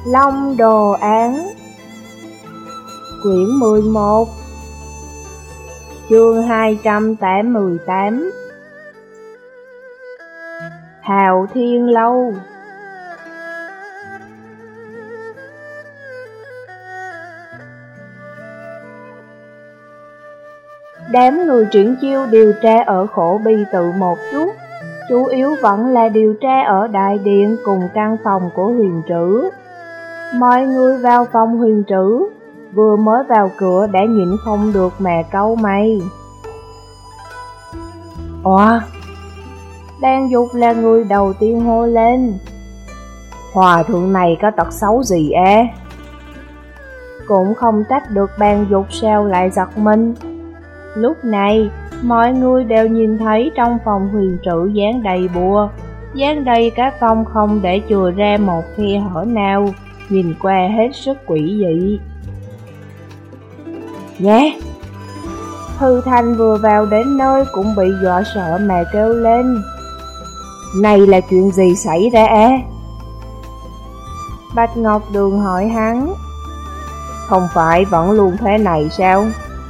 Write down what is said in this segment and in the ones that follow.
Long Đồ Án. Quyển 11, chương 288. Hào Thiên Lâu. Đám người Triển Chiêu điều tra ở Khổ Bi Tự một chút, chủ yếu vẫn là điều tra ở đại điện cùng căn phòng của Huyền Trữ. Mọi người vào phòng Huyền Trữ, vừa mới vào cửa đã nhịn không được mà cau mày. Ủa? Đan Dục là người đầu tiên hô lên. Hòa thượng này có tật xấu gì á? Cũng không trách được Ban Dục sao lại giật mình. Lúc này, mọi người đều nhìn thấy trong phòng Huyền Trữ dán đầy bùa, dán đầy cả phòng không để chừa ra một khe hở nào, nhìn qua hết sức quỷ dị. Nhé! Thư Thanh vừa vào đến nơi cũng bị dọa sợ mà kêu lên. Này là chuyện gì xảy ra á? Bạch Ngọc Đường hỏi hắn. Không phải vẫn luôn thế này sao?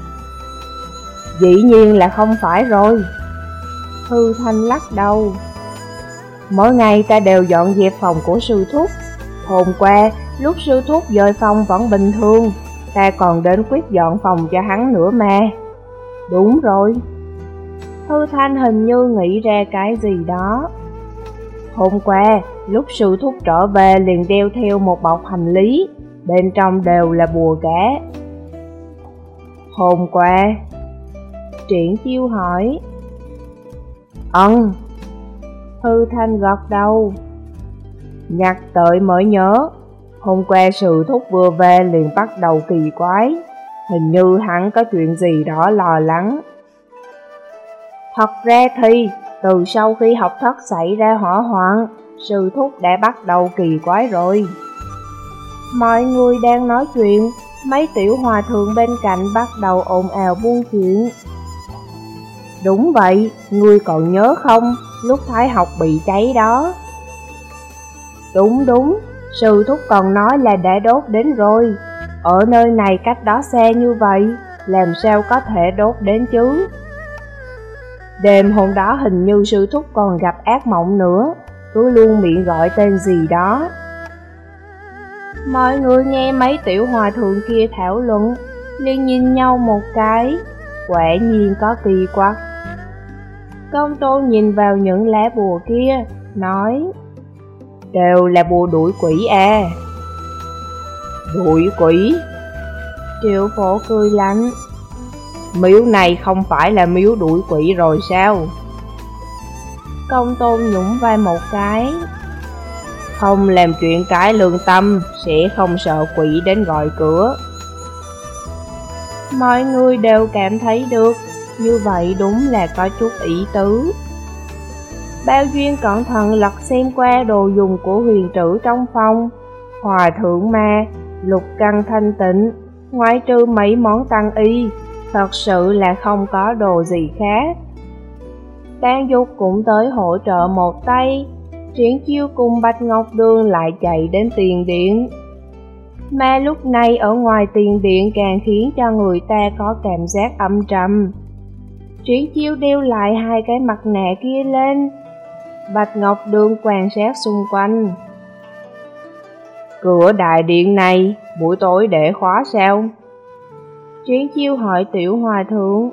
Dĩ nhiên là không phải rồi. Thư Thanh lắc đầu. Mỗi ngày ta đều dọn dẹp phòng của sư thúc. Hôm qua, lúc sư thúc dời phòng vẫn bình thường, ta còn đến quyết dọn phòng cho hắn nữa mà. Đúng rồi. Thư Thanh hình như nghĩ ra cái gì đó. Hôm qua, lúc sư thúc trở về liền đeo theo một bọc hành lý, bên trong đều là bùa cá. Hôm qua? Triển Chiêu hỏi. Thư Thanh gật đầu. Nhắc tới mới nhớ, hôm qua sư thúc vừa về liền bắt đầu kỳ quái, hình như hắn có chuyện gì đó lo lắng. Thật ra thì, từ sau khi học thất xảy ra hỏa hoạn, sư thúc đã bắt đầu kỳ quái rồi. Mọi người đang nói chuyện, mấy tiểu hòa thượng bên cạnh bắt đầu ồn ào buôn chuyện. Đúng vậy, ngươi còn nhớ không, lúc Thái học bị cháy đó. Đúng, sư thúc còn nói là đã đốt đến rồi. Ở nơi này cách đó xa như vậy, làm sao có thể đốt đến chứ? Đêm hôm đó hình như sư thúc còn gặp ác mộng nữa, cứ luôn miệng gọi tên gì đó. Mọi người nghe mấy tiểu hòa thượng kia thảo luận, liền nhìn nhau một cái, quả nhiên có kỳ quặc. Công Tôn nhìn vào những lá bùa kia, nói. Đều là bùa đuổi quỷ à? Đuổi quỷ? Triệu Phổ cười lạnh. Miếu này không phải là miếu đuổi quỷ rồi sao? Công Tôn nhún vai một cái. Không làm chuyện trái lương tâm, sẽ không sợ quỷ đến gọi cửa. Mọi người đều cảm thấy được, như vậy đúng là có chút ý tứ. Bao Duyên cẩn thận lật xem qua đồ dùng của Huyền Trữ trong phòng. Hòa thượng ma, lục căn thanh tịnh, ngoại trừ mấy món tăng y, thật sự là không có đồ gì khác. Đan Dục cũng tới hỗ trợ một tay. Triển Chiêu cùng Bạch Ngọc Đường lại chạy đến tiền điện. Mà lúc này ở ngoài tiền điện càng khiến cho người ta có cảm giác âm trầm. Triển Chiêu đeo lại hai cái mặt nạ kia lên. Bạch Ngọc Đường quan sát xung quanh. Cửa đại điện này, buổi tối để khóa sao? Triển Chiêu hỏi tiểu hòa thượng.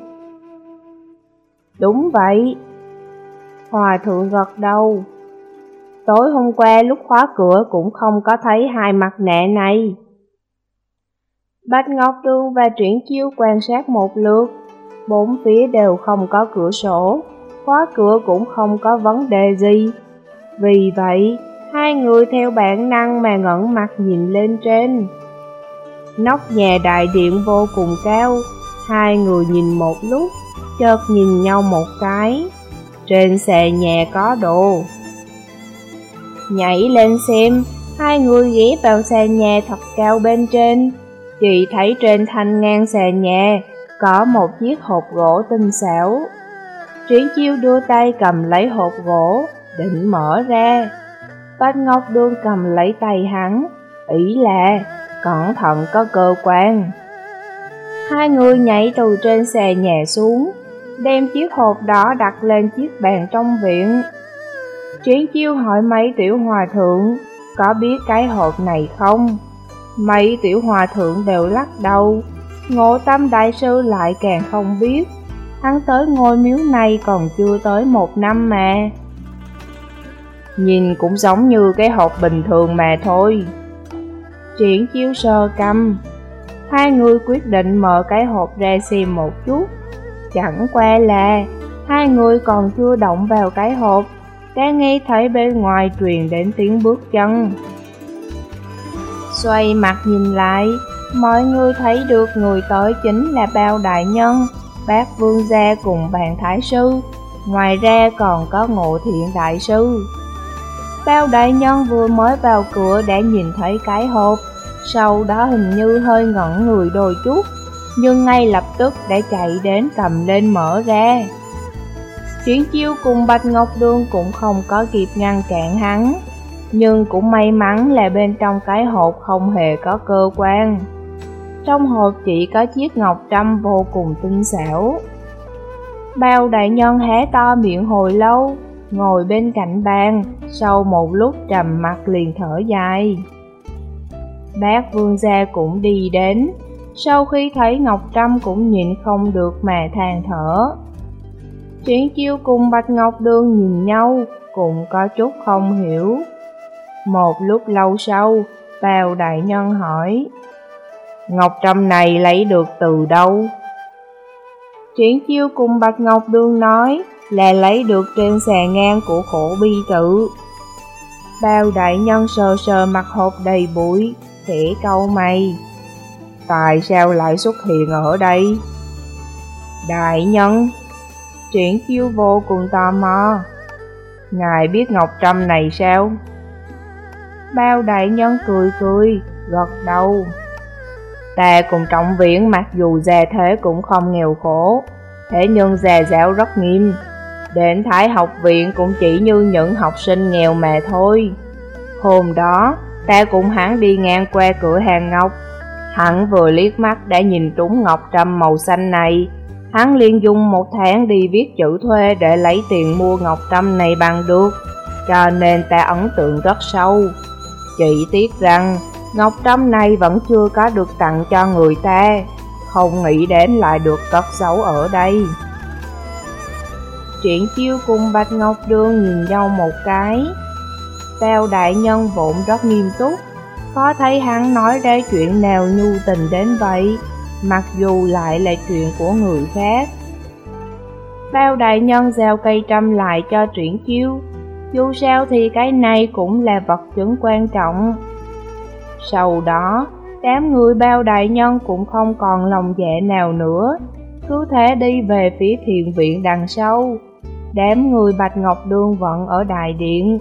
Đúng vậy. Hòa thượng gật đầu. Tối hôm qua lúc khóa cửa cũng không có thấy hai mặt nạ này. Bạch Ngọc Đường và Triển Chiêu quan sát một lượt, bốn phía đều không có cửa sổ, khóa cửa cũng không có vấn đề gì. Vì vậy, hai người theo bản năng mà ngẩng mặt nhìn lên trên. Nóc nhà đại điện vô cùng cao, hai người nhìn một lúc, chợt nhìn nhau một cái. Trên xà nhà có đồ. Nhảy lên xem, hai người ghé vào xà nhà thật cao bên trên. Chỉ thấy trên thanh ngang xà nhà có một chiếc hộp gỗ tinh xảo. Triển Chiêu đưa tay cầm lấy hộp gỗ, định mở ra. Bạch Ngọc Đường cầm lấy tay hắn, ý là cẩn thận có cơ quan. Hai người nhảy từ trên xà nhà xuống, đem chiếc hộp đó đặt lên chiếc bàn trong viện. Triển Chiêu hỏi mấy tiểu hòa thượng có biết cái hộp này không? Mấy tiểu hòa thượng đều lắc đầu. Ngộ Tâm đại sư lại càng không biết. Hắn tới ngôi miếu này còn chưa tới 1 năm mà. Nhìn cũng giống như cái hộp bình thường mà thôi. Triển Chiêu sờ cằm. Hai người quyết định mở cái hộp ra xem một chút. Chẳng qua là hai người còn chưa động vào cái hộp, đã nghe thấy bên ngoài truyền đến tiếng bước chân. Xoay mặt nhìn lại, mọi người thấy được người tới chính là Bao đại nhân, Bác Vương gia cùng Bàn thái sư, ngoài ra còn có Ngộ Thiện đại sư. Bao đại nhân vừa mới vào cửa đã nhìn thấy cái hộp, sau đó hình như hơi ngẩn người đôi chút, nhưng ngay lập tức đã chạy đến cầm lên mở ra. Triển Chiêu cùng Bạch Ngọc Đường cũng không có kịp ngăn cản hắn, nhưng cũng may mắn là bên trong cái hộp không hề có cơ quan. Trong hộp chỉ có chiếc ngọc trâm vô cùng tinh xảo. Bao đại nhân hé to miệng hồi lâu, ngồi bên cạnh bàn, sau một lúc trầm mặt liền thở dài. Bác Vương gia cũng đi đến, sau khi thấy ngọc trâm cũng nhịn không được mà than thở. Triển Chiêu cùng Bạch Ngọc Đường nhìn nhau, cũng có chút không hiểu. Một lúc lâu sau, Bao đại nhân hỏi: Ngọc trâm này lấy được từ đâu? Triển Chiêu cùng Bạch Ngọc Đường nói là lấy được trên xà ngang của Khổ Bi Tự. Bao đại nhân sờ sờ mặt hộp đầy bụi, khẽ cau mày: Tại sao lại xuất hiện ở đây? Đại nhân, Triển Chiêu vô cùng tò mò: Ngài biết ngọc trâm này sao? Bao đại nhân cười cười, gật đầu: Ta cùng Trọng Viễn mặc dù già thế cũng không nghèo khổ, thế nhưng già giáo rất nghiêm. Đến Thái học viện cũng chỉ như những học sinh nghèo mà thôi. Hôm đó, ta cùng hắn đi ngang qua cửa hàng ngọc. Hắn vừa liếc mắt đã nhìn trúng ngọc trâm màu xanh này. Hắn liền dùng 1 tháng đi viết chữ thuê để lấy tiền mua ngọc trâm này bằng được, cho nên ta ấn tượng rất sâu. Chỉ tiếc rằng ngọc trâm này vẫn chưa có được tặng cho người ta, không nghĩ đến lại được cất giấu ở đây. Triển Chiêu cùng Bạch Ngọc Đường nhìn nhau một cái. Bao đại nhân vốn rất nghiêm túc, có thấy hắn nói ra chuyện nào nhu tình đến vậy, mặc dù lại là chuyện của người khác. Bao đại nhân giao cây trâm lại cho Triển Chiêu, dù sao thì cái này cũng là vật chứng quan trọng. Sau đó, đám người Bao đại nhân cũng không còn lòng dạ nào nữa, cứ thế đi về phía thiền viện đằng sau. Đám người Bạch Ngọc Đường vẫn ở đại điện.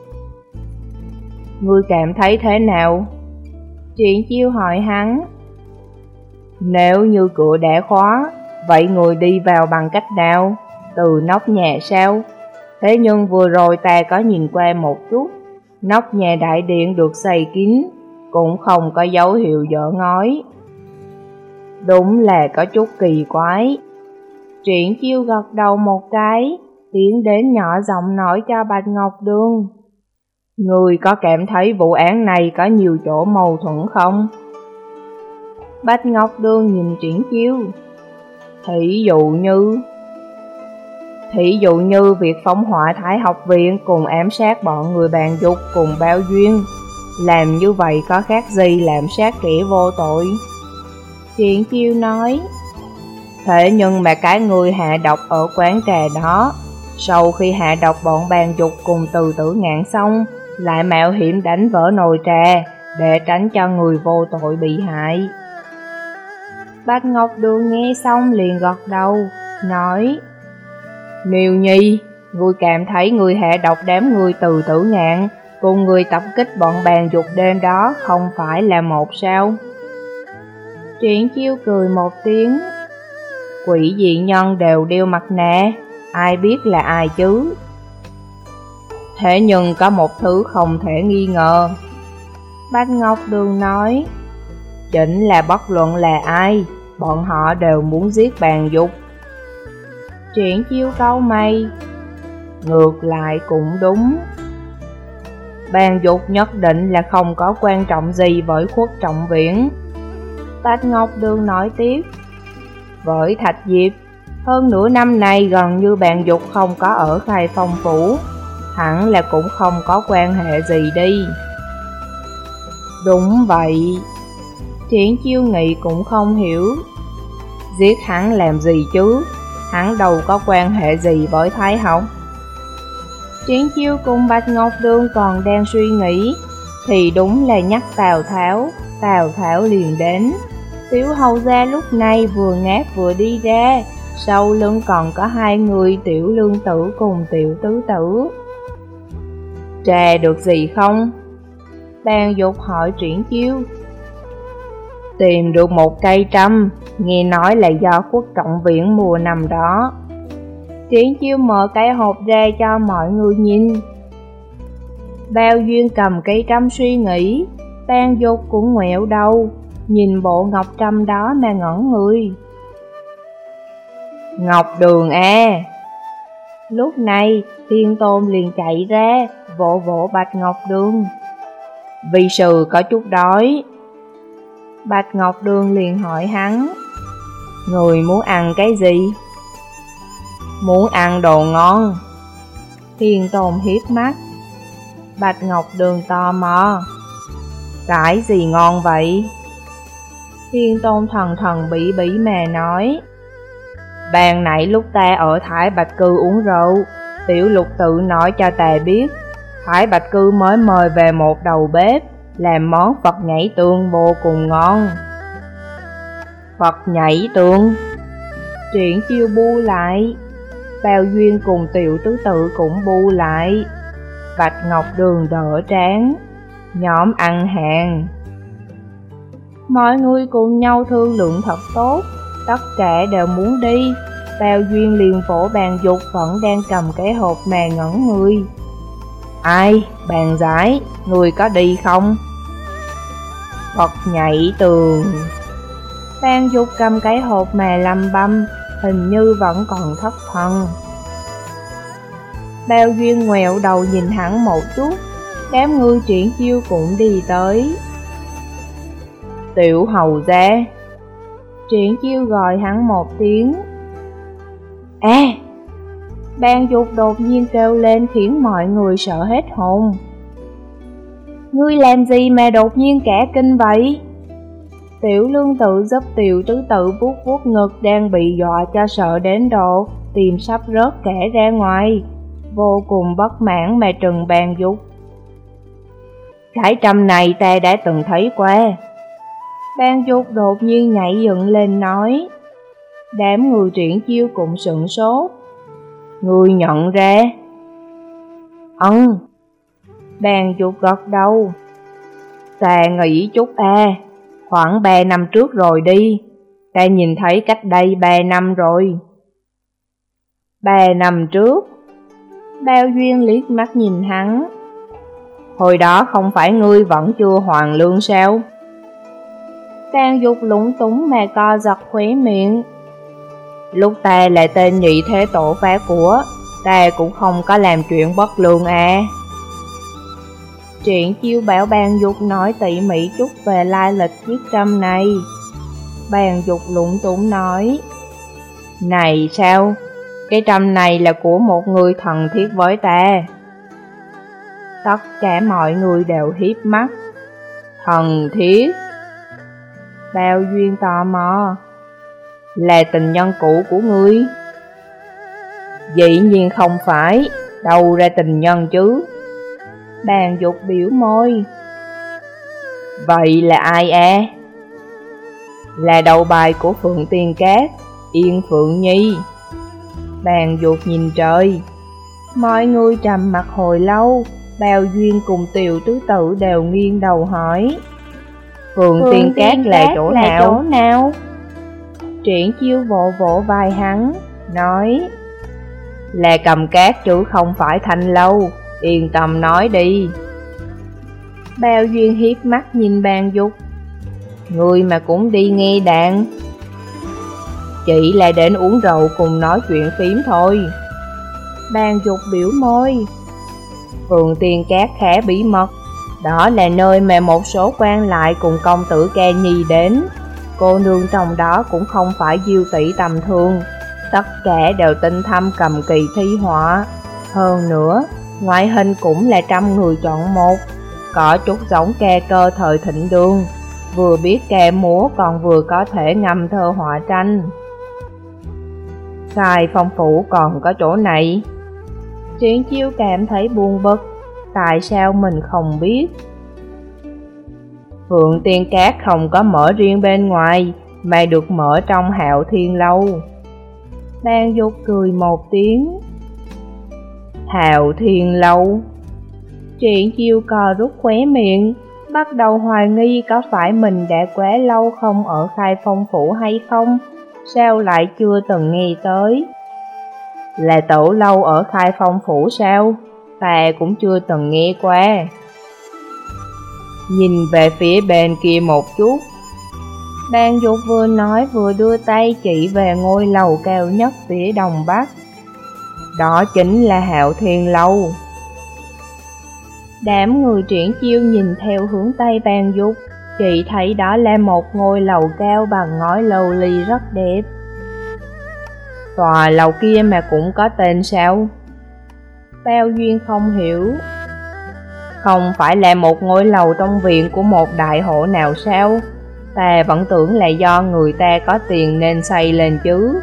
Ngươi cảm thấy thế nào? Triển Chiêu hỏi hắn. Nếu như cửa đã khóa, vậy người đi vào bằng cách nào? Từ nóc nhà sao? Thế nhưng vừa rồi ta có nhìn qua một chút, nóc nhà đại điện được xây kín, cũng không có dấu hiệu dỡ ngói. Đúng là có chút kỳ quái. Triển Chiêu gật đầu một cái, tiến đến nhỏ giọng nói cho Bạch Ngọc Đường. Người có cảm thấy vụ án này có nhiều chỗ mâu thuẫn không? Bạch Ngọc Đường nhìn Triển Chiêu. Thí dụ như việc phóng hỏa Thái học viện cùng ám sát bọn người Bàn Dục cùng Bao Duyên. Làm như vậy có khác gì làm sát kẻ vô tội? Triển Chiêu nói. Thế nhưng mà cái người hạ độc ở quán trà đó, sau khi hạ độc bọn Bàn Dục cùng Từ Tử Ngạn xong, lại mạo hiểm đánh vỡ nồi trà để tránh cho người vô tội bị hại. Bạch Ngọc Đường nghe xong liền gật đầu, nói. Miêu Nhi, ngươi cảm thấy người hạ độc đám người Từ Tử Ngạn cùng người tập kích bọn Bàn Dục đêm đó không phải là một sao? Triển Chiêu cười một tiếng. Quỷ dị nhân đều đeo mặt nạ, ai biết là ai chứ? Thế nhưng có một thứ không thể nghi ngờ. Bạch Ngọc Đường nói, chính là bất luận là ai, bọn họ đều muốn giết Bàn Dục. Triển Chiêu cau mày, ngược lại cũng đúng. Bàn Dục nhất định là không có quan trọng gì với Khuất Trọng Viễn. Bạch Ngọc Đường nói tiếp, với Thạch Diệp, hơn nửa năm nay gần như Bàn Dục không có ở Khai Phong Phủ, hẳn là cũng không có quan hệ gì đi. Đúng vậy. Triển Chiêu Nghị cũng không hiểu. Giết hắn làm gì chứ, hắn đâu có quan hệ gì với Thái Hậu. Triển Chiêu cùng Bạch Ngọc Đường còn đang suy nghĩ, thì đúng là nhắc Tào Tháo liền đến. Tiểu hầu gia lúc này vừa ngáp vừa đi ra, sau lưng còn có hai người Tiểu Lương Tử cùng Tiểu Tứ Tử. Trà được gì không? Bàn Dục hỏi Triển Chiêu. Tìm được một cây trăm, nghe nói là do Khuất Trọng Viễn mùa năm đó. Triển Chiêu mở cái hộp ra cho mọi người nhìn. Bao Duyên cầm cây trăm suy nghĩ, Bàn Dục cũng ngoẹo đầu, nhìn bộ ngọc trăm đó mà ngẩn người. Ngọc Đường à! Lúc này Thiên Tôn liền chạy ra, vỗ vỗ Bạch Ngọc Đường. Vi sư có chút đói. Bạch Ngọc Đường liền hỏi hắn, người muốn ăn cái gì? Muốn ăn đồ ngon. Thiên Tôn hiếp mắt. Bạch Ngọc Đường tò mò, cái gì ngon vậy? Thiên Tôn thần thần bỉ bỉ mà nói, ban nãy lúc ta ở Thái Bạch Cư uống rượu, Tiểu Lục tự nói cho ta biết, Thái Bạch Cư mới mời về một đầu bếp, làm món Phật nhảy tương vô cùng ngon. Phật nhảy tương? Triển Chiêu bu lại. Bao Duyên cùng Tiểu Tứ Tự cũng bu lại. Bạch Ngọc Đường đỡ trán, nhóm ăn hàng. Mọi người cùng nhau thương lượng thật tốt, tất cả đều muốn đi. Bao Duyên liền vỗ Bàn Dục vẫn đang cầm cái hộp mà ngẩn người. Ai, Bàn Giải, người có đi không? Phật nhảy tường. Bàn Dục cầm cái hộp mà lầm băm, hình như vẫn còn thất thần. Bao Duyên ngoẹo đầu nhìn hắn một chút, đám người Triển Chiêu cũng đi tới. Tiểu hầu gia. Triển Chiêu gọi hắn một tiếng. À! Bàn Dục đột nhiên kêu lên khiến mọi người sợ hết hồn. Ngươi làm gì mà đột nhiên cả kinh vậy? Tiểu Lương Tự giúp Tiểu Tứ Tự vuốt vuốt ngực đang bị dọa cho sợ đến độ tim sắp rớt cả ra ngoài, vô cùng bất mãn mà trừng Bàn Dục. Cái trăm này ta đã từng thấy qua. Bàn Dục đột nhiên nhảy dựng lên nói. Đám người Triển Chiêu cũng sửng sốt. Ngươi nhận ra? Bàn Dục gật đầu. Ta nghĩ chút khoảng 3 năm trước rồi đi. Ta nhìn thấy cách đây 3 năm rồi. 3 năm trước? Bao Duyên liếc mắt nhìn hắn. Hồi đó không phải ngươi vẫn chưa hoàn lương sao? Bàn Dục lúng túng mà co giật khóe miệng. Lúc ta là tên nhị thế tổ phá của, ta cũng không có làm chuyện bất lương à. Triển Chiêu bảo Bàn Dục nói tỉ mỉ chút về lai lịch chiếc trăm này. Bàn Dục lúng túng nói. Này sao? Cái trăm này là của một người thần thiết với ta. Tất cả mọi người đều hiếp mắt. Thần thiết? Bao Duyên tò mò. Là tình nhân cũ của ngươi? Dĩ nhiên không phải, đâu ra tình nhân chứ. Bàn Dục biểu môi. Vậy là ai à? Là đầu bài của Phượng Tiên Cát, Yên Phượng Nhi. Bàn Dục nhìn trời. Mọi người trầm mặt hồi lâu. Bao Duyên cùng Tiểu Tứ Tự đều nghiêng đầu hỏi. Phượng Tiên Cát là chỗ nào? Triển Chiêu vỗ vỗ vai hắn, nói. Là Cầm Cát chứ không phải Thanh Lâu, yên tâm nói đi. Bao Duyên hiếp mắt nhìn Bàn Dục. Người mà cũng đi nghe đàn. Chỉ là đến uống rượu cùng nói chuyện phím thôi. Bàn Dục biểu môi. Phường Tiên Cát khá bí mật. Đó là nơi mà một số quan lại cùng công tử ca nhi đến. Cô nương trong đó cũng không phải diêu tỷ tầm thường. Tất cả đều tinh thâm cầm kỳ thi họa. Hơn nữa, ngoại hình cũng là trăm người chọn một. Có chút giống ca cơ thời thịnh đường. Vừa biết ca múa còn vừa có thể ngâm thơ họa tranh. Khai Phong phủ còn có chỗ này. Triển Chiêu cảm thấy buồn bực. Tại sao mình không biết? Phượng Tiên Cát không có mở riêng bên ngoài, mà được mở trong Hạo Thiên Lâu. Bàn Dục cười một tiếng. Hạo Thiên Lâu. Triển Chiêu cò rút khóe miệng, bắt đầu hoài nghi có phải mình đã quá lâu không ở Khai Phong phủ hay không, sao lại chưa từng nghe tới. Là Tử lâu ở Khai Phong phủ sao? Ta cũng chưa từng nghe qua. Nhìn về phía bên kia một chút. Bàn Dục vừa nói vừa đưa tay chỉ về ngôi lầu cao nhất phía đông bắc. Đó chính là Hạo Thiên Lâu. Đám người Triển Chiêu nhìn theo hướng Tây Bàn Dục, chỉ thấy đó là một ngôi lầu cao bằng ngói lầu ly rất đẹp. Tòa lầu kia mà cũng có tên sao? Bao Duyên không hiểu. Không phải là một ngôi lầu trong viện của một đại hộ nào sao? Ta vẫn tưởng là do người ta có tiền nên xây lên chứ.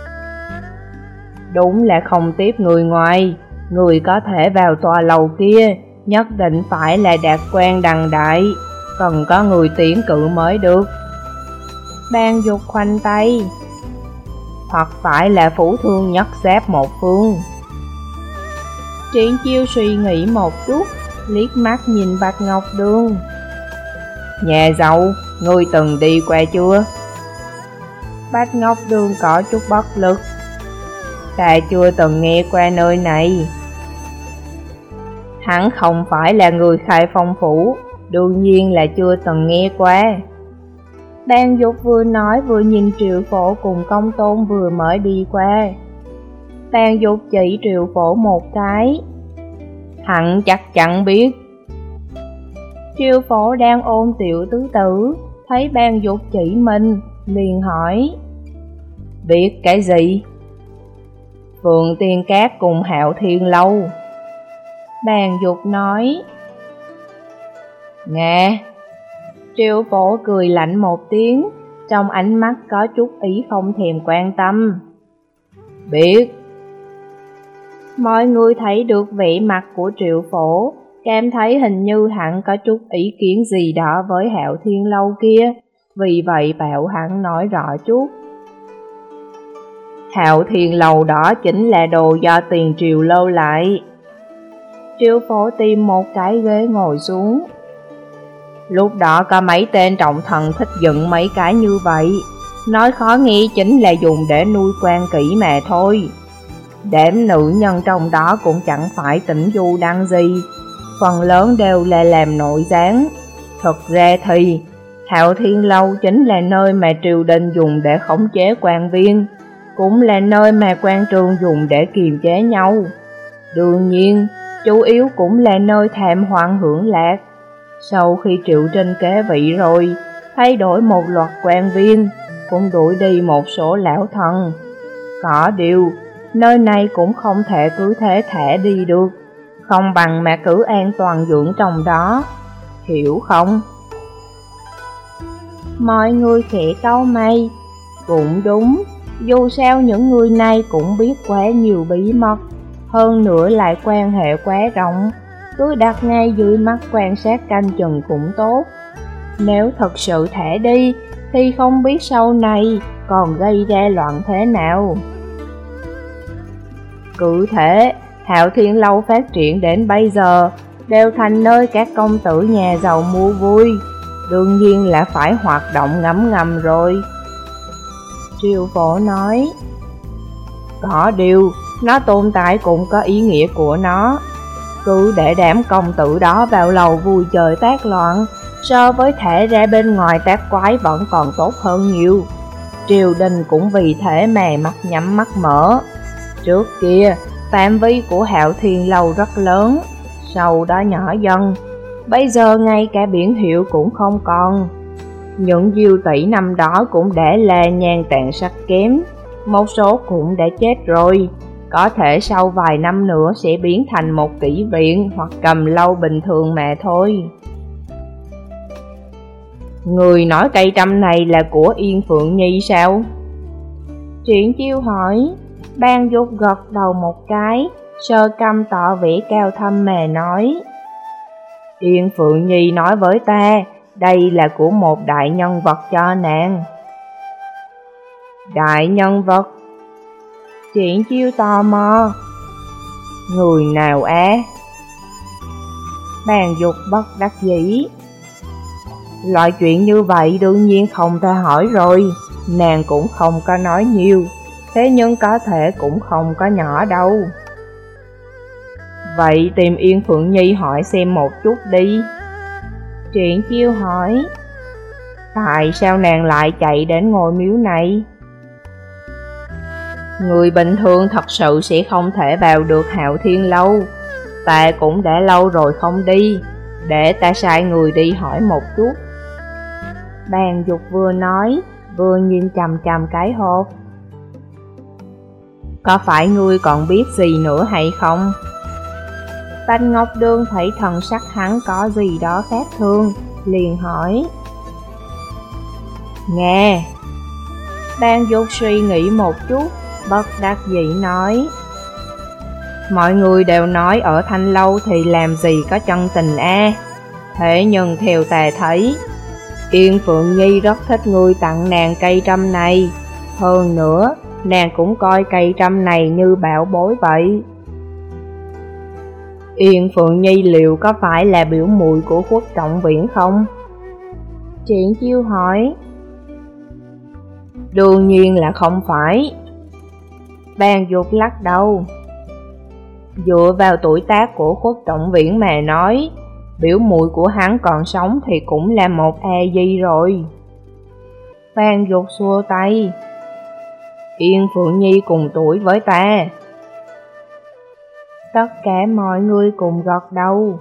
Đúng là không tiếp người ngoài. Người có thể vào tòa lầu kia nhất định phải là đạt quan đằng đại, cần có người tiến cử mới được. Bàn Dục khoanh tay. Hoặc phải là phủ thương nhất giáp một phương. Triển Chiêu suy nghĩ một chút, liếc mắt nhìn Bạch Ngọc Đường. Nhà giàu, ngươi từng đi qua chưa? Bạch Ngọc Đường có chút bất lực. Ta chưa từng nghe qua nơi này. Hắn không phải là người Khai Phong phủ, đương nhiên là chưa từng nghe qua. Bàn Dục vừa nói vừa nhìn Triệu Phổ cùng Công Tôn vừa mới đi qua. Bàn Dục chỉ Triệu Phổ một cái. Hắn chắc chắn biết. Triệu Phổ đang ôm Tiểu Tứ Tử, thấy Bàn Dục chỉ mình, liền hỏi. Biết cái gì? Phượng Tiên Cát cùng Hạo Thiên Lâu. Bàn Dục nói. Nghe. Triệu Phổ cười lạnh một tiếng, trong ánh mắt có chút ý không thèm quan tâm. Biết. Mọi người thấy được vẻ mặt của Triệu Phổ, cảm thấy hình như hắn có chút ý kiến gì đó với Hạo Thiên Lâu kia, vì vậy bảo hắn nói rõ chút. Hạo Thiên Lâu đó chính là đồ do tiền triều lưu lại. Triệu Phổ tìm một cái ghế ngồi xuống. Lúc đó có mấy tên trọng thần thích dựng mấy cái như vậy, nói khó nghe chính là dùng để nuôi quan kỹ mà thôi. Đám nữ nhân trong đó cũng chẳng phải tỉnh du đăng gì, phần lớn đều là làm nội gián. Thực ra thì Hạo Thiên Lâu chính là nơi mà triều đình dùng để khống chế quan viên, cũng là nơi mà quan trường dùng để kiềm chế nhau. Đương nhiên, chủ yếu cũng là nơi tham hoạn hưởng lạc. Sau khi Triệu Trinh kế vị rồi, thay đổi một loạt quan viên, cũng đuổi đi một số lão thần. Có điều, nơi này cũng không thể cứ thế thả đi được, không bằng mà cứ an toàn dưỡng trong đó, hiểu không? Mọi người khẽ cau mày. Cũng đúng, dù sao những người này cũng biết quá nhiều bí mật, hơn nữa lại quan hệ quá rộng, cứ đặt ngay dưới mắt quan sát canh chừng cũng tốt. Nếu thật sự thả đi, thì không biết sau này còn gây ra loạn thế nào. Cứ thế, Hạo Thiên Lâu phát triển đến bây giờ, đều thành nơi các công tử nhà giàu mua vui, đương nhiên là phải hoạt động ngấm ngầm rồi. Triệu Phổ nói. Có điều, nó tồn tại cũng có ý nghĩa của nó. Cứ để đám công tử đó vào lầu vui chơi tác loạn, so với thể ra bên ngoài tác quái vẫn còn tốt hơn nhiều. Triều đình cũng vì thế mà mắt nhắm mắt mở. Trước kia, phạm vi của Hạo Thiên Lâu rất lớn, sau đó nhỏ dần. Bây giờ ngay cả biển hiệu cũng không còn. Những diêu tỷ năm đó cũng để là nhàn tàn sắc kém, một số cũng đã chết rồi. Có thể sau vài năm nữa sẽ biến thành một kỹ viện hoặc cầm lâu bình thường mà thôi. Người nói cây trăm này là của Yên Phượng Nhi sao? Triển Chiêu hỏi. Ban Dục gật đầu một cái, Sơ Căm tỏ vẻ cao thâm mà nói. Yên Phượng Nhi nói với ta, đây là của một đại nhân vật cho nàng. Đại nhân vật? Triển Chiêu tò mò. Người nào á? Bàn Dục bất đắc dĩ. Loại chuyện như vậy đương nhiên không thể hỏi rồi. Nàng cũng không có nói nhiều, thế nhưng có thể cũng không có nhỏ đâu. Vậy tìm Yên Phượng Nhi hỏi xem một chút đi. Triển Chiêu hỏi. Tại sao nàng lại chạy đến ngôi miếu này? Người bình thường thật sự sẽ không thể vào được Hạo Thiên Lâu. Ta cũng đã lâu rồi không đi, để ta sai người đi hỏi một chút. Bàn Dục vừa nói, vừa nhìn chằm chằm cái hộp. Có phải ngươi còn biết gì nữa hay không? Bạch Ngọc Đường thấy thần sắc hắn có gì đó khác thường, liền hỏi. Nghe. Bàn Dục suy nghĩ một chút, bất đắc dĩ nói. Mọi người đều nói ở Thanh Lâu thì làm gì có chân tình a. Thế nhưng theo ta thấy, Yên Phượng Nhi rất thích ngươi tặng nàng cây trăm này. Hơn nữa, nàng cũng coi cây trăm này như bảo bối vậy. Yên Phượng Nhi liệu có phải là biểu muội của Khuất Trọng Viễn không? Triển Chiêu hỏi. Đương nhiên là không phải. Bàn Dục lắc đầu. Dựa vào tuổi tác của Khuất Trọng Viễn mà nói, biểu muội của hắn còn sống thì cũng là một a di rồi. Bàn Dục xua tay. Yên Phượng Nhi cùng tuổi với ta. Tất cả mọi người cùng gật đầu.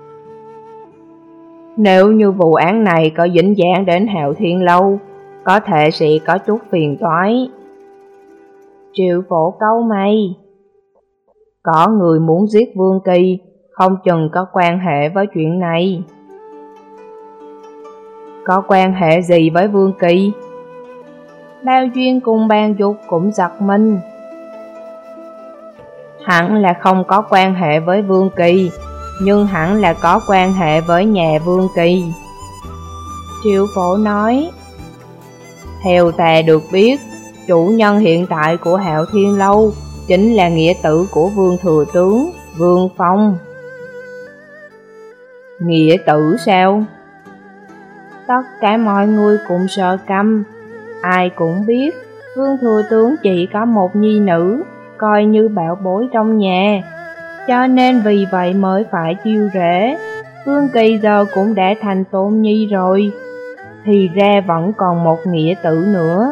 Nếu như vụ án này có dính dáng đến Hạo Thiên Lâu, có thể sẽ có chút phiền toái. Triệu Phổ cau mày. Có người muốn giết Vương Kỳ, không chừng có quan hệ với chuyện này. Có quan hệ gì với Vương Kỳ? Bao Duyên cùng Bàn Dục cũng giật mình. Hẳn là không có quan hệ với Vương Kỳ, nhưng hẳn là có quan hệ với nhà Vương Kỳ. Triệu Phổ nói. Theo ta được biết, chủ nhân hiện tại của Hạo Thiên Lâu chính là nghĩa tử của Vương Thừa Tướng, Vương Phong. Nghĩa tử sao? Tất cả mọi người cùng Sơ Căm. Ai cũng biết, Vương Thừa Tướng chỉ có một nhi nữ, coi như bảo bối trong nhà, cho nên vì vậy mới phải chiêu rễ. Vương Kỳ giờ cũng đã thành tôn nhi rồi, thì ra vẫn còn một nghĩa tử nữa.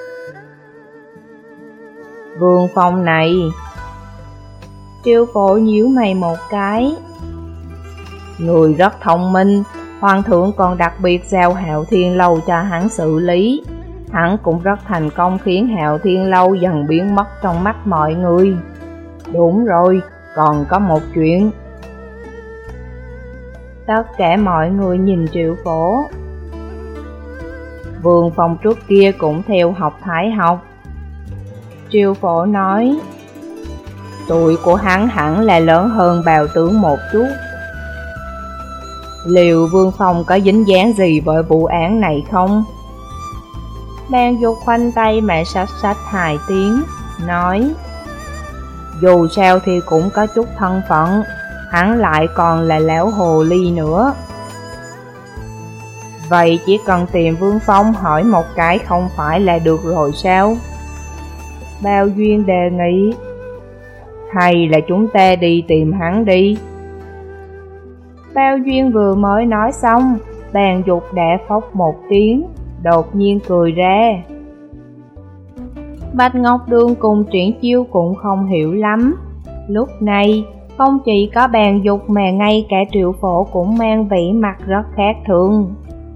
Vương Phong này. Triệu Phổ nhíu mày một cái. Người rất thông minh, Hoàng thượng còn đặc biệt giao Hạo Thiên Lâu cho hắn xử lý. Hắn cũng rất thành công khiến Hạo Thiên Lâu dần biến mất trong mắt mọi người. Đúng rồi, còn có một chuyện. Tất cả mọi người nhìn Triệu Phổ. Vương Phong trước kia cũng theo học Thái học. Triệu Phổ nói. Tuổi của hắn hẳn là lớn hơn Bào Tướng một chút. Liệu Vương Phong có dính dáng gì với vụ án này không? Bàn Dục khoanh tay mà sách sách 2 tiếng, nói. Dù sao thì cũng có chút thân phận, hắn lại còn là lão hồ ly nữa. Vậy chỉ cần tìm Vương Phong hỏi một cái không phải là được rồi sao? Bao Duyên đề nghị. Hay là chúng ta đi tìm hắn đi, Bao Duyên vừa mới nói xong, bàn dục đã phốc một tiếng, đột nhiên cười ra. Bạch Ngọc Đường cùng Triển Chiêu cũng không hiểu lắm. Lúc này, không chỉ có bàn dục mà ngay cả Triệu Phổ cũng mang vẻ mặt rất khác thường.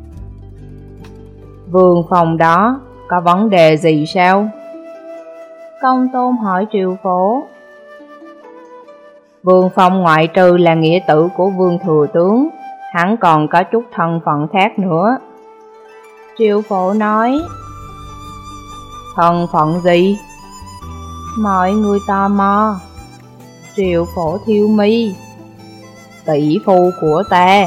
Vườn phòng đó, có vấn đề gì sao? Công Tôn hỏi Triệu Phổ. Vương Phong ngoại trừ là nghĩa tử của Vương Thừa Tướng, hắn còn có chút thân phận khác nữa. Triệu Phổ nói. Thân phận gì? Mọi người tò mò. Triệu Phổ thiêu mi. Tỷ phu của ta.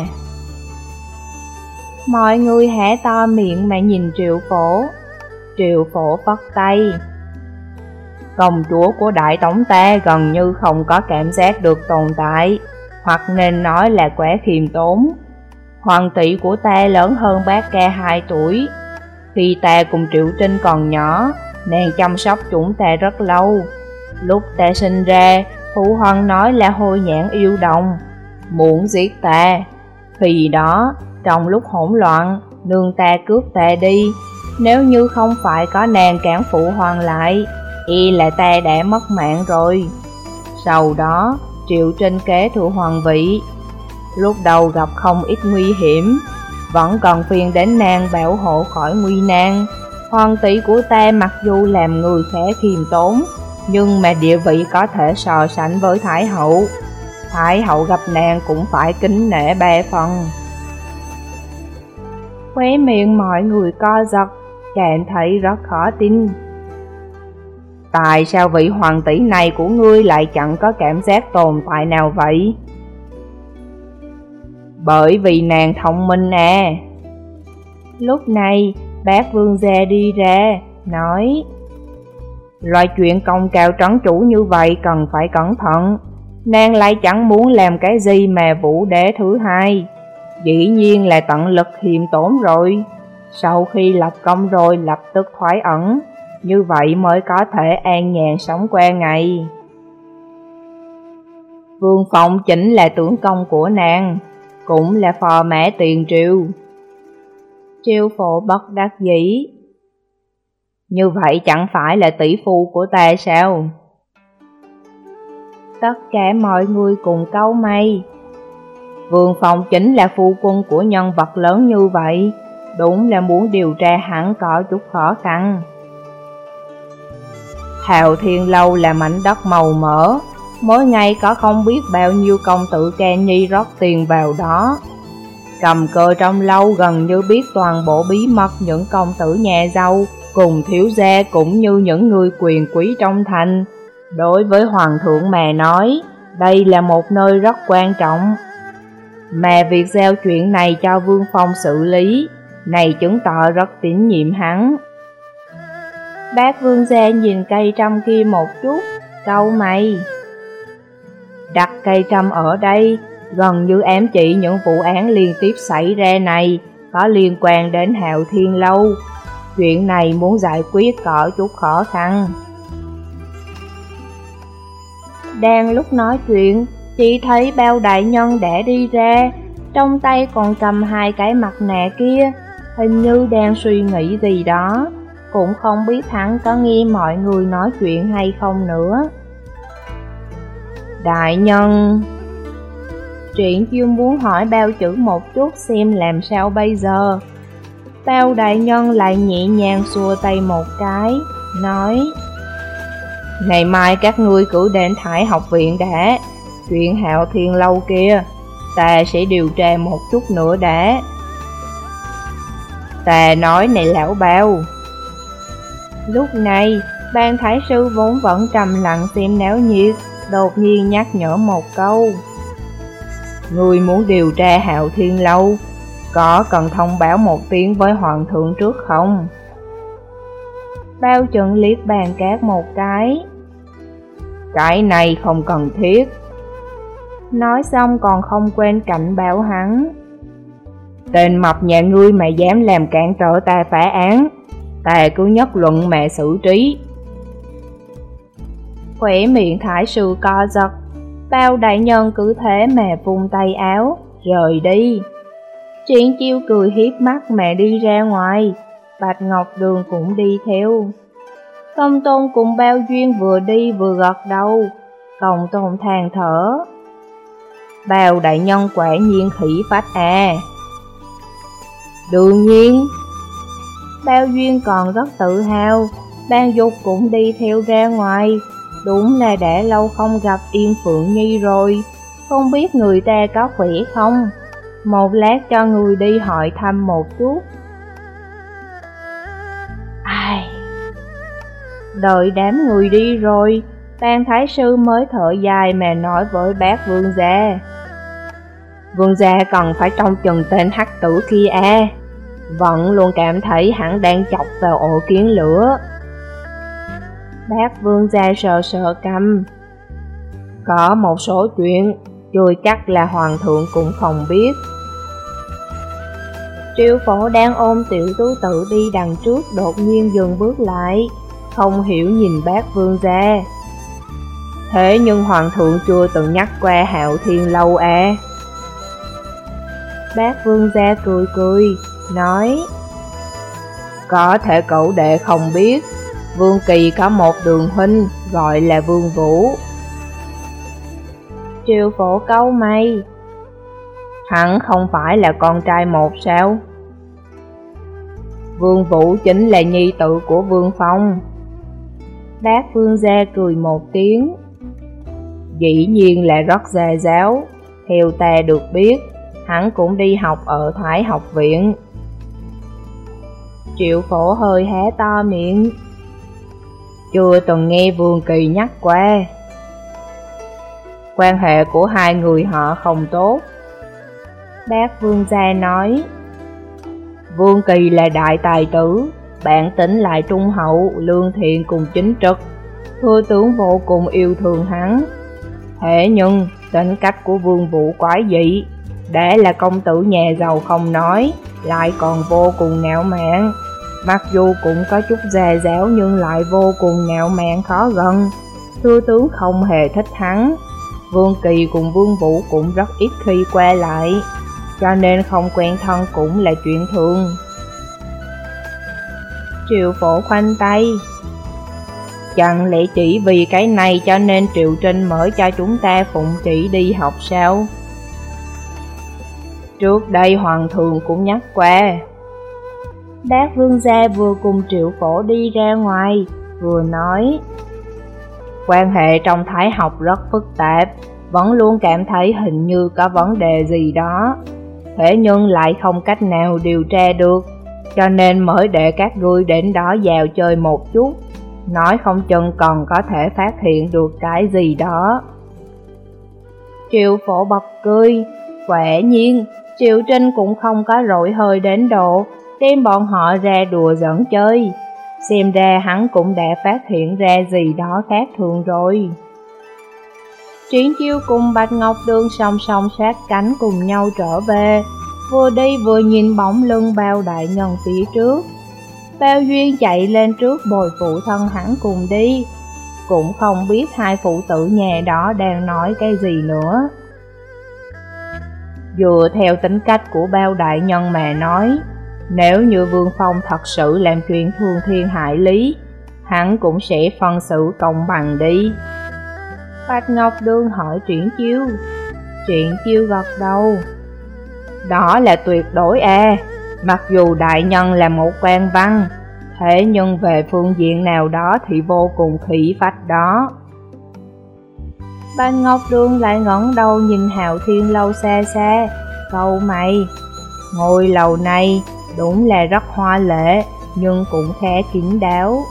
Mọi người há to miệng mà nhìn Triệu Phổ. Triệu Phổ phất tay. Công chúa của Đại Tống ta gần như không có cảm giác được tồn tại, hoặc nên nói là quá khiêm tốn. Hoàng tỷ của ta lớn hơn bác ca 2 tuổi. Khi ta cùng Triệu Trinh còn nhỏ, nàng chăm sóc chúng ta rất lâu. Lúc ta sinh ra, phụ hoàng nói là Hôi Nhãn yêu đồng, muốn giết ta. Khi đó, trong lúc hỗn loạn, nương ta cướp ta đi. Nếu như không phải có nàng cản phụ hoàng lại, y là ta đã mất mạng rồi. Sau đó, Triệu Trinh kế thừa hoàng vị. Lúc đầu gặp không ít nguy hiểm, vẫn còn phiền đến nàng bảo hộ khỏi nguy nan. Hoàng tỷ của ta mặc dù làm người khá khiêm tốn, nhưng mà địa vị có thể so sánh với Thái hậu. Thái hậu gặp nàng cũng phải kính nể 3 phần. Khóe miệng mọi người co giật, cảm thấy rất khó tin. Tại sao vị hoàng tỷ này của ngươi lại chẳng có cảm giác tồn tại nào vậy? Bởi vì nàng thông minh à. Lúc này, bác Vương gia đi ra, nói. Loại chuyện công cao trấn chủ như vậy cần phải cẩn thận. Nàng lại chẳng muốn làm cái gì mà Vũ Đế thứ hai. Dĩ nhiên là tận lực khiêm tốn rồi. Sau khi lập công rồi lập tức thoái ẩn, như vậy mới có thể an nhàn sống qua ngày. Vương Phong chính là tướng công của nàng, cũng là phò mã tiền triều. Triệu Phổ bất đắc dĩ. Như vậy chẳng phải là tỷ phu của ta sao? Tất cả mọi người cùng cau mày. Vương Phong chính là phu quân của nhân vật lớn như vậy, đúng là muốn điều tra hẳn có chút khó khăn. Hạo Thiên Lâu là mảnh đất màu mỡ, mỗi ngày có không biết bao nhiêu công tử ca nhi rót tiền vào đó. Cầm cờ trong lâu gần như biết toàn bộ bí mật những công tử nhà giàu cùng thiếu gia cũng như những người quyền quý trong thành. Đối với hoàng thượng mà nói, đây là một nơi rất quan trọng. Mà việc giao chuyện này cho Vương Phong xử lý, này chứng tỏ rất tín nhiệm hắn. Bác Vương gia nhìn cây trăm kia một chút, cau mày. Đặt cây trăm ở đây, gần như ám chỉ những vụ án liên tiếp xảy ra này có liên quan đến Hạo Thiên Lâu. Chuyện này muốn giải quyết có chút khó khăn. Đang lúc nói chuyện, chỉ thấy Bao đại nhân đã đi ra, trong tay còn cầm 2 cái mặt nạ kia, hình như đang suy nghĩ gì đó, cũng không biết hắn có nghe mọi người nói chuyện hay không nữa. Đại nhân, Triển Chiêu muốn hỏi Bao chữ một chút xem làm sao bây giờ. Bao đại nhân lại nhẹ nhàng xua tay một cái, nói. Ngày mai các ngươi cứ đến Thái học viện đã. Chuyện Hạo Thiên Lâu kia, ta sẽ điều tra một chút nữa đã. Ta nói này lão Bao. Lúc này, ban thái sư vốn vẫn trầm lặng xem náo nhiệt, đột nhiên nhắc nhở một câu. Ngươi muốn điều tra Hạo Thiên Lâu, có cần thông báo một tiếng với hoàng thượng trước không? Bao Chuẩn liếc bàn cát một cái này không cần thiết. Nói xong còn không quên cảnh báo hắn. Tên mập nhà ngươi mà dám làm cản trở ta phá án, ta cứ nhất luận mà xử trí. Khỏe miệng thái sư co giật. Bao đại nhân cứ thế mà vung tay áo, rời đi. Triển Chiêu cười hiếp mắt mẹ đi ra ngoài, Bạch Ngọc Đường cũng đi theo. Công Tôn cùng Bao Duyên vừa đi vừa gật đầu. Công Tôn than thở: Bao đại nhân quả nhiên khỉ phách à. Đương nhiên. Bao Duyên còn rất tự hào. Ban Dục cũng đi theo ra ngoài. Đúng là đã lâu không gặp Yên Phượng Nhi rồi, không biết người ta có khỏe không. Một lát cho người đi hỏi thăm một chút. Ai... Đợi đám người đi rồi, Ban Thái Sư mới thở dài mà nói với bác Vương gia: Vương gia cần phải trông chừng tên hắc tử kia à. Vẫn luôn cảm thấy hắn đang chọc vào ổ kiến lửa. Bác Vương gia sờ sờ cằm: Có một số chuyện chưa chắc là hoàng thượng cũng không biết. Triệu Phổ đang ôm Tiểu Tứ Tự đi đằng trước đột nhiên dừng bước lại, không hiểu nhìn bác Vương gia: Thế nhưng hoàng thượng chưa từng nhắc qua Hạo Thiên Lâu à? Bác Vương gia cười cười, nói: Có thể cậu đệ không biết, Vương Kỳ có một đường huynh gọi là Vương Vũ. Triệu Phổ cau mày: Hắn không phải là con trai một sao? Vương Vũ chính là nhi tử của Vương Phong. Bác Vương gia cười một tiếng: Dĩ nhiên là rất gia giáo. Theo ta được biết, hắn cũng đi học ở Thái học viện. Triệu Phổ hơi há to miệng: Chưa từng nghe Vương Kỳ nhắc qua. Quan hệ của hai người họ không tốt. Bác Vương gia nói: Vương Kỳ là đại tài tử, bản tính lại trung hậu, lương thiện cùng chính trực. Thừa tướng vô cùng yêu thương hắn. Thế nhưng tính cách của Vương Vũ quái dị, đã là công tử nhà giàu không nói, lại còn vô cùng ngạo mạn. Mặc dù cũng có chút già giáo nhưng lại vô cùng ngạo mạn khó gần. Thừa tướng không hề thích hắn. Vương Kỳ cùng Vương Vũ cũng rất ít khi qua lại, cho nên không quen thân cũng là chuyện thường. Triệu Phổ khoanh tay: Chẳng lẽ chỉ vì cái này cho nên Triệu Trinh mới cho chúng ta phụng chỉ đi học sao? Trước đây hoàng thượng cũng nhắc qua. Bác Vương gia vừa cùng Triệu Phổ đi ra ngoài, vừa nói: Quan hệ trong Thái học rất phức tạp, vẫn luôn cảm thấy hình như có vấn đề gì đó. Thế nhưng lại không cách nào điều tra được, cho nên mới để các ngươi đến đó vào chơi một chút. Nói không chừng còn có thể phát hiện được cái gì đó. Triệu Phổ bật cười: Quả nhiên, Triệu Trinh cũng không có rỗi hơi đến độ đem bọn họ ra đùa giỡn chơi. Xem ra hắn cũng đã phát hiện ra gì đó khác thường rồi. Triển Chiêu cùng Bạch Ngọc Đường song song sát cánh cùng nhau trở về, vừa đi vừa nhìn bóng lưng Bao đại nhân phía trước. Bao Duyên chạy lên trước bồi phụ thân hắn cùng đi, cũng không biết hai phụ tử nhà đó đang nói cái gì nữa. Dựa theo tính cách của Bao đại nhân mà nói, nếu như Vương Phong thật sự làm chuyện thương thiên hại lý, hắn cũng sẽ phân xử công bằng đi. Bạch Ngọc Đường hỏi Triển Chiêu. Triển Chiêu gật đầu: Đó là tuyệt đối à. Mặc dù đại nhân là một quan văn, thế nhưng về phương diện nào đó thì vô cùng khí phách đó. Bạch Ngọc Đường lại ngẩng đầu nhìn Hạo Thiên Lâu xa xa, cau mày: Ngôi lầu này đúng là rất hoa lệ, nhưng cũng khá kín đáo.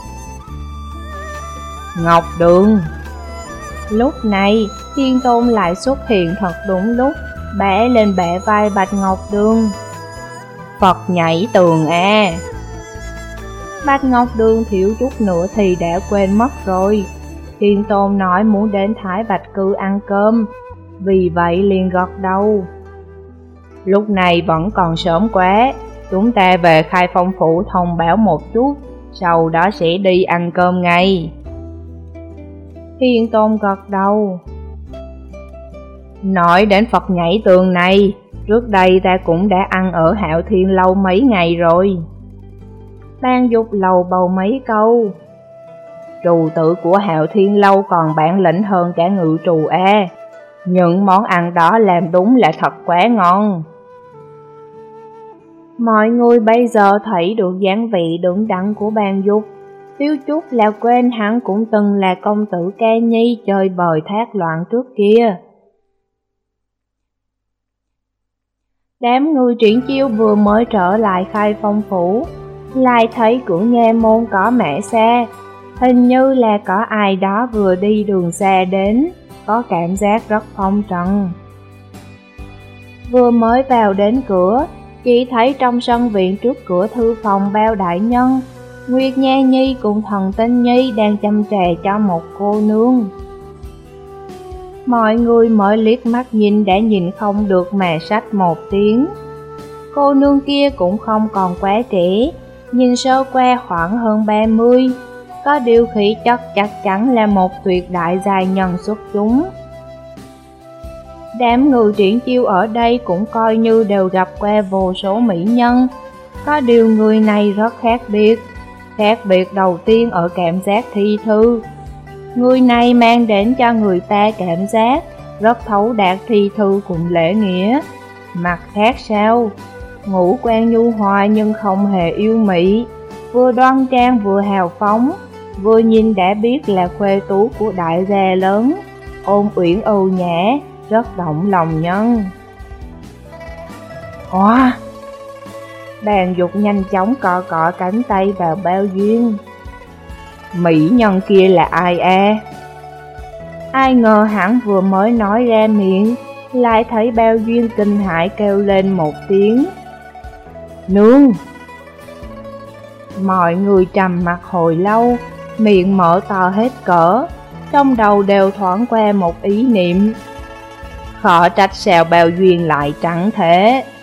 Ngọc Đường. Lúc này, Thiên Tôn lại xuất hiện thật đúng lúc, bẻ lên bẻ vai Bạch Ngọc Đường: Phật nhảy tường à. Bạch Ngọc Đường thiếu chút nữa thì đã quên mất rồi. Thiên Tôn nói muốn đến Thái Bạch Cư ăn cơm, vì vậy liền gật đầu: Lúc này vẫn còn sớm quá, chúng ta về Khai Phong Phủ thông báo một chút, sau đó sẽ đi ăn cơm ngay. Thiên Tôn gật đầu. Nói đến Phật nhảy tường này, trước đây ta cũng đã ăn ở Hạo Thiên Lâu mấy ngày rồi. Ban Dục lầu bầu mấy câu. Trù tử của Hạo Thiên Lâu còn bản lĩnh hơn cả ngự trù a. Những món ăn đó làm đúng là thật quá ngon. Mọi người bây giờ thấy được dáng vị đứng đắn của Ban Dục, thiếu chút là quên hắn cũng từng là công tử ca nhi chơi bời thác loạn trước kia. Đám người Triển Chiêu vừa mới trở lại Khai Phong phủ, lại thấy cửa Nha môn có mẹ xe, hình như là có ai đó vừa đi đường xa đến, có cảm giác rất phong trần. Vừa mới vào đến cửa, chỉ thấy trong sân viện trước cửa thư phòng Bao đại nhân, Nguyệt Nha Nhi cùng Thần Tinh Nhi đang chăm trà cho một cô nương. Mọi người mới liếc mắt nhìn đã nhìn không được mà xách một tiếng. Cô nương kia cũng không còn quá trẻ, nhìn sơ qua khoảng hơn 30, có điều khí chất chắc chắn là một tuyệt đại giai nhân xuất chúng. Đám người Triển Chiêu ở đây cũng coi như đều gặp qua vô số mỹ nhân, có điều người này rất khác biệt. Khác biệt đầu tiên ở cảm giác thi thư. Người này mang đến cho người ta cảm giác rất thấu đạt thi thư cùng lễ nghĩa. Mặt khác sao? Ngũ quan nhu hòa nhưng không hề yêu mị, vừa đoan trang vừa hào phóng, vừa nhìn đã biết là khuê tú của đại gia lớn, ôn uyển ưu nhã, rất động lòng nhân. Wow! Bàn Dục nhanh chóng cọ cọ cánh tay vào Bao Duyên. Mỹ nhân kia là ai a? Ai ngờ hắn vừa mới nói ra miệng, lại thấy Bao Duyên kinh hãi kêu lên một tiếng. Nương! Mọi người trầm mặt hồi lâu, miệng mở to hết cỡ, trong đầu đều thoáng qua một ý niệm. Khó trách sao Bao Duyên lại trắng thế.